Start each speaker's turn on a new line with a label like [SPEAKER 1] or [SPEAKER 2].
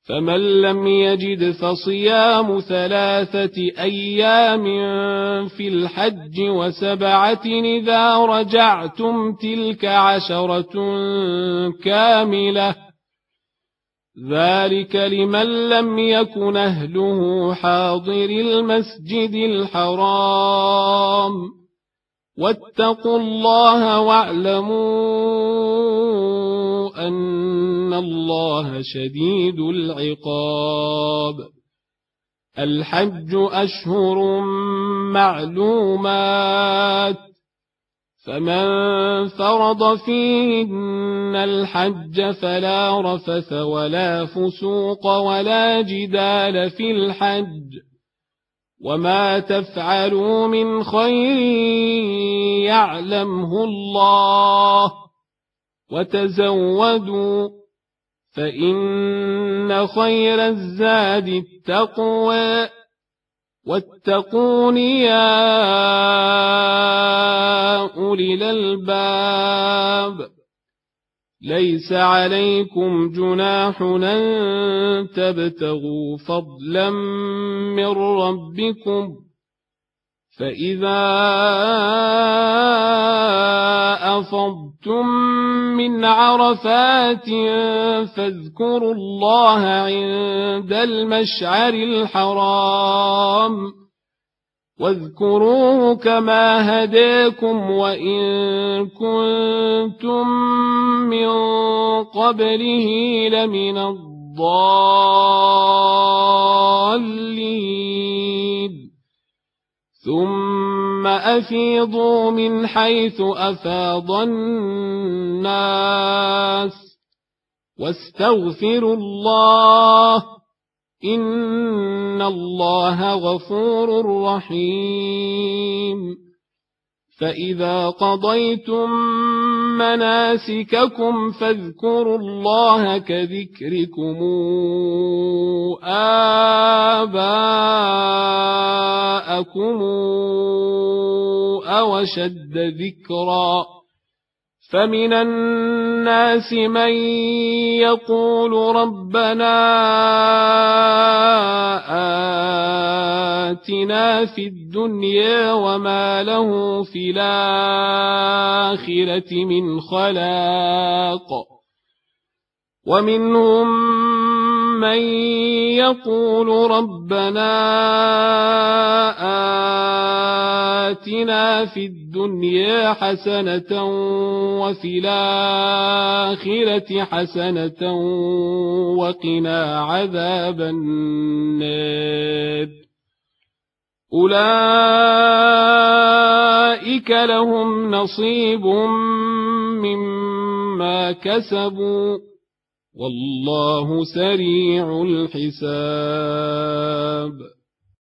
[SPEAKER 1] فمن لم يجد فصيام 3 أيام في الحج و7 إذا رجعتم تلك 10 كاملة ذلك لمن لم يكن أهله حاضر المسجد الحرام واتقوا الله واعلموا أن الله شديد العقاب الحج أشهر معلومات فمن فرض فيهن الحج فلا رفث ولا فسوق ولا جدال في الحج وما تفعلوا من خير يعلمه الله وتزودوا فإن خير الزاد التقوى واتقون يا أولي الألباب ليس عليكم جناح أن تبتغوا فضلا من ربكم فإذا أفضتم من عرفات فاذكروا الله عند المشعر الحرام واذكروه كما هداكم وإن كنتم من قبله لمن الضالين ثم أفيضوا من حيث أفاض الناس واستغفروا الله إن الله غفور رحيم فإذا قضيتم مناسككم فاذكروا الله كذكركم آباءكم أو أشد ذكرا فمن الناس من يقول ربنا آتنا في الدنيا وما له في الآخرة من خلاق ومنهم من يقول ربنا آتنا في الدنيا حسنة وفي الآخرة حسنة وقنا عذاب النار أولئك لهم نصيب مما كسبوا والله سريع الحساب